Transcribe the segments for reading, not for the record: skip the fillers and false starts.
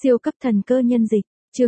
Siêu cấp thần cơ nhân dịch, chương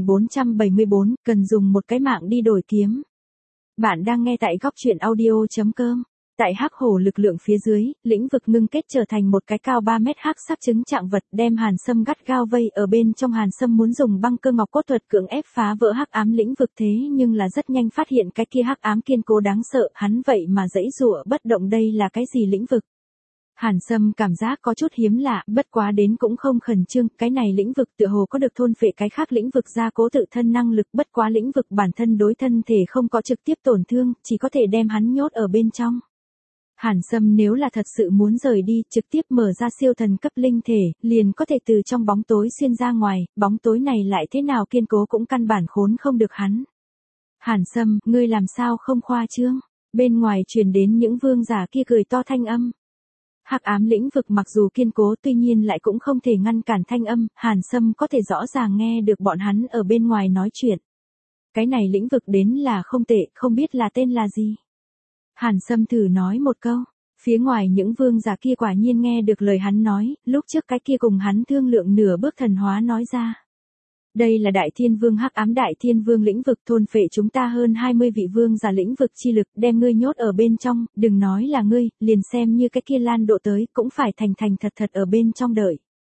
2474, cần dùng một cái mạng đi đổi kiếm. Bạn đang nghe tại góc truyện audio.com. Tại hắc hổ lực lượng phía dưới, lĩnh vực ngưng kết trở thành một cái cao 3 mét hắc sắc trứng trạng vật, đem Hàn Sâm gắt gao vây ở bên trong. Hàn Sâm muốn dùng băng cơ ngọc cốt thuật cưỡng ép phá vỡ hắc ám lĩnh vực, thế nhưng là rất nhanh phát hiện cái kia hắc ám kiên cố đáng sợ, hắn vậy mà giãy giụa bất động. Đây là cái gì lĩnh vực? Hàn Sâm cảm giác có chút hiếm lạ, bất quá đến cũng không khẩn trương, cái này lĩnh vực tựa hồ có được thôn phệ cái khác lĩnh vực gia cố tự thân năng lực, bất quá lĩnh vực bản thân đối thân thể không có trực tiếp tổn thương, chỉ có thể đem hắn nhốt ở bên trong. Hàn Sâm nếu là thật sự muốn rời đi, trực tiếp mở ra siêu thần cấp linh thể, liền có thể từ trong bóng tối xuyên ra ngoài, bóng tối này lại thế nào kiên cố cũng căn bản khốn không được hắn. Hàn Sâm, ngươi làm sao không khoa trương? Bên ngoài truyền đến những vương giả kia cười to thanh âm. Hắc ám lĩnh vực mặc dù kiên cố, tuy nhiên lại cũng không thể ngăn cản thanh âm, Hàn Sâm có thể rõ ràng nghe được bọn hắn ở bên ngoài nói chuyện. Cái này lĩnh vực đến là không tệ, không biết là tên là gì. Hàn Sâm thử nói một câu, phía ngoài những vương giả kia quả nhiên nghe được lời hắn nói, lúc trước cái kia cùng hắn thương lượng nửa bước thần hóa nói ra. Đây là Đại Thiên Vương hắc ám Đại Thiên Vương lĩnh vực, thôn phệ chúng ta hơn 20 vị vương giả lĩnh vực chi lực, đem ngươi nhốt ở bên trong, đừng nói là ngươi, liền xem như cái kia Lan Độ tới, cũng phải thành thành thật thật ở bên trong đợi.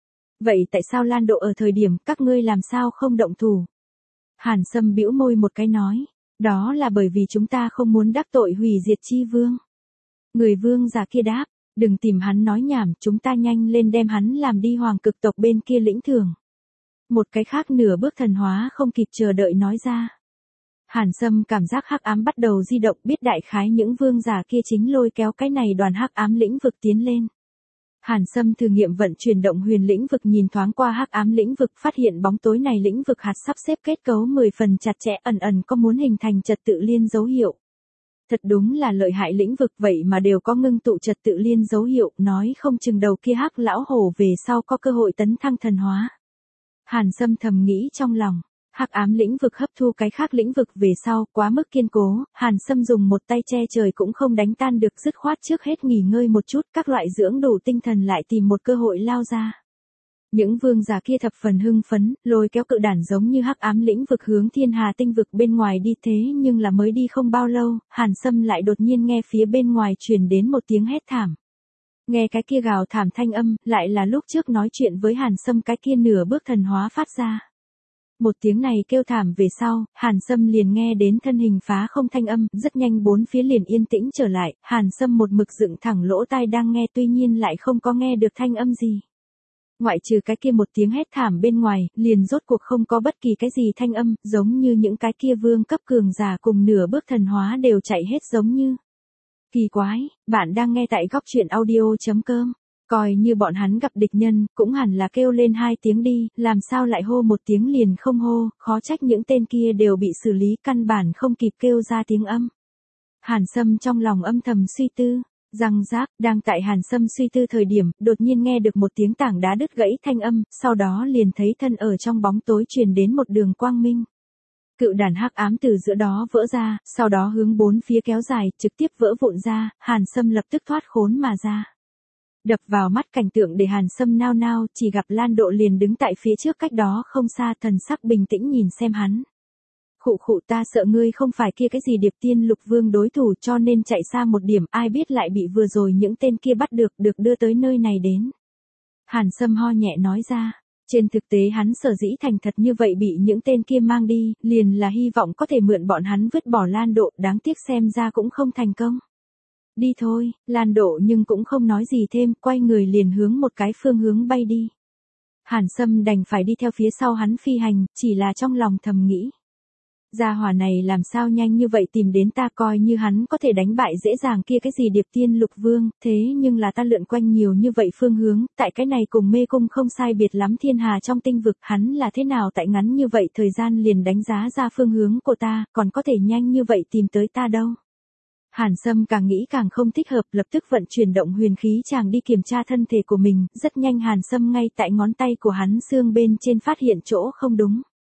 Vậy tại sao Lan Độ ở thời điểm các ngươi làm sao không động thủ? Hàn Sâm bĩu môi một cái nói, đó là bởi vì chúng ta không muốn đắc tội hủy diệt chi vương. Người vương giả kia đáp, đừng tìm hắn nói nhảm, chúng ta nhanh lên đem hắn làm đi hoàng cực tộc bên kia lĩnh thưởng. Một cái khác nửa bước thần hóa không kịp chờ đợi nói ra. Hàn Sâm cảm giác hắc ám bắt đầu di động, biết đại khái những vương giả kia chính lôi kéo cái này đoàn hắc ám lĩnh vực tiến lên. Hàn Sâm thử nghiệm vận chuyển động huyền lĩnh vực, nhìn thoáng qua hắc ám lĩnh vực, phát hiện bóng tối này lĩnh vực hạt sắp xếp kết cấu 10 phần chặt chẽ, ẩn ẩn có muốn hình thành trật tự liên dấu hiệu. Thật đúng là lợi hại lĩnh vực, vậy mà đều có ngưng tụ trật tự liên dấu hiệu, nói không chừng đầu kia hắc lão hổ về sau có cơ hội tấn thăng thần hóa. Hàn Sâm thầm nghĩ trong lòng, hắc ám lĩnh vực hấp thu cái khác lĩnh vực về sau, quá mức kiên cố, Hàn Sâm dùng một tay che trời cũng không đánh tan được, dứt khoát trước hết nghỉ ngơi một chút, các loại dưỡng đủ tinh thần lại tìm một cơ hội lao ra. Những vương giả kia thập phần hưng phấn, lôi kéo cự đản giống như hắc ám lĩnh vực hướng thiên hà tinh vực bên ngoài đi, thế nhưng là mới đi không bao lâu, Hàn Sâm lại đột nhiên nghe phía bên ngoài truyền đến một tiếng hét thảm. Nghe cái kia gào thảm thanh âm, lại là lúc trước nói chuyện với Hàn Sâm cái kia nửa bước thần hóa phát ra. Một tiếng này kêu thảm về sau, Hàn Sâm liền nghe đến thân hình phá không thanh âm, rất nhanh bốn phía liền yên tĩnh trở lại, Hàn Sâm một mực dựng thẳng lỗ tai đang nghe, tuy nhiên lại không có nghe được thanh âm gì. Ngoại trừ cái kia một tiếng hét thảm bên ngoài, liền rốt cuộc không có bất kỳ cái gì thanh âm, giống như những cái kia vương cấp cường giả cùng nửa bước thần hóa đều chạy hết giống như. Kỳ quái, bạn đang nghe tại góc truyện audio.com. Coi như bọn hắn gặp địch nhân, cũng hẳn là kêu lên 2 tiếng đi, làm sao lại hô một tiếng liền không hô, khó trách những tên kia đều bị xử lý, căn bản không kịp kêu ra tiếng âm. Hàn Sâm trong lòng âm thầm suy tư, răng rác, đang tại Hàn Sâm suy tư thời điểm, đột nhiên nghe được một tiếng tảng đá đứt gãy thanh âm, sau đó liền thấy thân ở trong bóng tối truyền đến một đường quang minh. Cự đàn hắc ám từ giữa đó vỡ ra, sau đó hướng bốn phía kéo dài, trực tiếp vỡ vụn ra, Hàn Sâm lập tức thoát khốn mà ra. Đập vào mắt cảnh tượng để Hàn Sâm nao nao, chỉ gặp Lan Độ liền đứng tại phía trước cách đó không xa, thần sắc bình tĩnh nhìn xem hắn. Khụ khụ, ta sợ ngươi không phải kia cái gì Điệp Tiên Lục Vương đối thủ, cho nên chạy xa một điểm, ai biết lại bị vừa rồi những tên kia bắt được đưa tới nơi này đến. Hàn Sâm ho nhẹ nói ra. Trên thực tế hắn sở dĩ thành thật như vậy bị những tên kia mang đi, liền là hy vọng có thể mượn bọn hắn vứt bỏ Lan Độ, đáng tiếc xem ra cũng không thành công. Đi thôi, Lan Độ nhưng cũng không nói gì thêm, quay người liền hướng một cái phương hướng bay đi. Hàn Sâm đành phải đi theo phía sau hắn phi hành, chỉ là trong lòng thầm nghĩ. Gia hỏa này làm sao nhanh như vậy tìm đến ta, coi như hắn có thể đánh bại dễ dàng kia cái gì Điệp Tiên Lục Vương, thế nhưng là ta lượn quanh nhiều như vậy phương hướng, tại cái này cùng mê cung không sai biệt lắm thiên hà trong tinh vực, hắn là thế nào tại ngắn như vậy thời gian liền đánh giá ra phương hướng của ta, còn có thể nhanh như vậy tìm tới ta đâu. Hàn Sâm càng nghĩ càng không thích hợp, lập tức vận chuyển động huyền khí chàng đi kiểm tra thân thể của mình, rất nhanh Hàn Sâm ngay tại ngón tay của hắn xương bên trên phát hiện chỗ không đúng.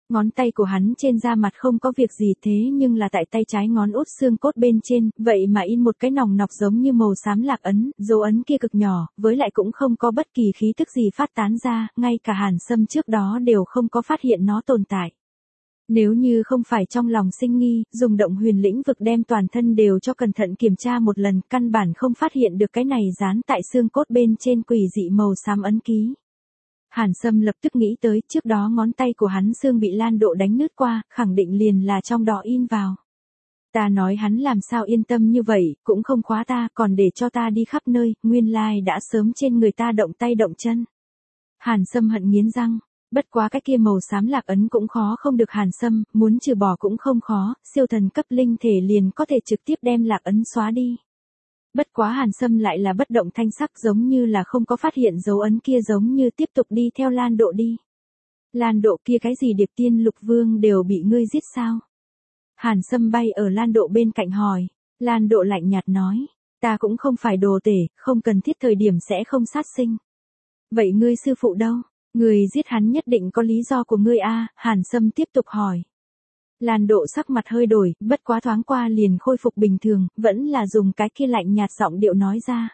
Ngón tay của hắn trên da mặt không có việc gì thế nhưng là tại tay trái ngón út xương cốt bên trên, vậy mà in một cái nòng nọc giống như màu xám lạc ấn, dấu ấn kia cực nhỏ, với lại cũng không có bất kỳ khí tức gì phát tán ra, ngay cả Hàn Sâm trước đó đều không có phát hiện nó tồn tại. Nếu như không phải trong lòng sinh nghi, dùng động huyền lĩnh vực đem toàn thân đều cho cẩn thận kiểm tra một lần, căn bản không phát hiện được cái này dán tại xương cốt bên trên quỷ dị màu xám ấn ký. Hàn Sâm lập tức nghĩ tới trước đó ngón tay của hắn xương bị Lan Độ đánh nứt qua, khẳng định liền là trong đó in vào. Ta nói hắn làm sao yên tâm như vậy, cũng không khóa ta, còn để cho ta đi khắp nơi, nguyên lai đã sớm trên người ta động tay động chân. Hàn Sâm hận nghiến răng, bất quá cái kia màu xám lạc ấn cũng khó không được Hàn Sâm, muốn trừ bỏ cũng không khó, siêu thần cấp linh thể liền có thể trực tiếp đem lạc ấn xóa đi. Bất quá Hàn Sâm lại là bất động thanh sắc giống như là không có phát hiện dấu ấn kia giống như tiếp tục đi theo Lan Độ đi. Lan Độ kia cái gì Điệp Tiên Lục Vương đều bị ngươi giết sao? Hàn Sâm bay ở Lan Độ bên cạnh hỏi. Lan Độ lạnh nhạt nói. Ta cũng không phải đồ tể, không cần thiết thời điểm sẽ không sát sinh. Vậy ngươi sư phụ đâu? Ngươi giết hắn nhất định có lý do của ngươi a? Hàn Sâm tiếp tục hỏi. Lan Độ sắc mặt hơi đổi, bất quá thoáng qua liền khôi phục bình thường, vẫn là dùng cái kia lạnh nhạt giọng điệu nói ra.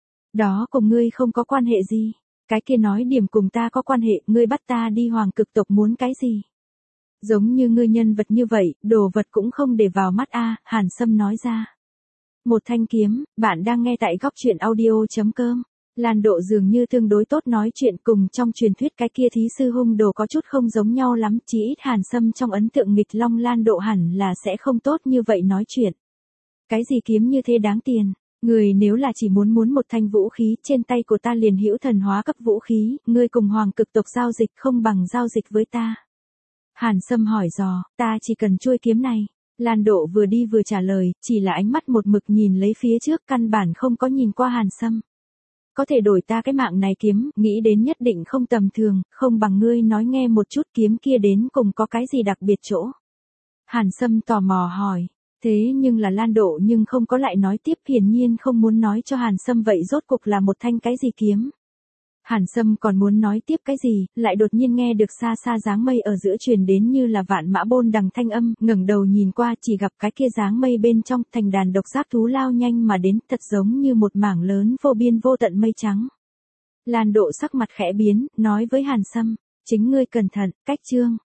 Đó cùng ngươi không có quan hệ gì. Cái kia nói điểm cùng ta có quan hệ, ngươi bắt ta đi Hoàng Cực tộc muốn cái gì? Giống như ngươi nhân vật như vậy, đồ vật cũng không để vào mắt a, Hàn Sâm nói ra. Một thanh kiếm, bạn đang nghe tại góc truyện audio.com. Lan Độ dường như tương đối tốt nói chuyện cùng trong truyền thuyết cái kia thí sư hung đồ có chút không giống nhau lắm, chỉ ít Hàn Sâm trong ấn tượng nghịch long Lan Độ hẳn là sẽ không tốt như vậy nói chuyện. Cái gì kiếm như thế đáng tiền, người nếu là chỉ muốn một thanh vũ khí trên tay của ta liền hữu thần hóa cấp vũ khí, ngươi cùng Hoàng Cực tộc giao dịch không bằng giao dịch với ta. Hàn Sâm hỏi dò, ta chỉ cần chuôi kiếm này. Lan Độ vừa đi vừa trả lời, chỉ là ánh mắt một mực nhìn lấy phía trước căn bản không có nhìn qua Hàn Sâm. Có thể đổi ta cái mạng này kiếm, nghĩ đến nhất định không tầm thường, không bằng ngươi nói nghe một chút kiếm kia đến cùng có cái gì đặc biệt chỗ. Hàn Sâm tò mò hỏi, thế nhưng là Lan Độ nhưng không có lại nói tiếp, hiển nhiên không muốn nói cho Hàn Sâm vậy rốt cuộc là một thanh cái gì kiếm. Hàn Sâm còn muốn nói tiếp cái gì, lại đột nhiên nghe được xa xa dáng mây ở giữa truyền đến như là vạn mã bôn đằng thanh âm, ngẩng đầu nhìn qua chỉ gặp cái kia dáng mây bên trong thành đàn độc giác thú lao nhanh mà đến, thật giống như một mảng lớn vô biên vô tận mây trắng. Lan Độ sắc mặt khẽ biến, nói với Hàn Sâm, chính ngươi cẩn thận, cách chương.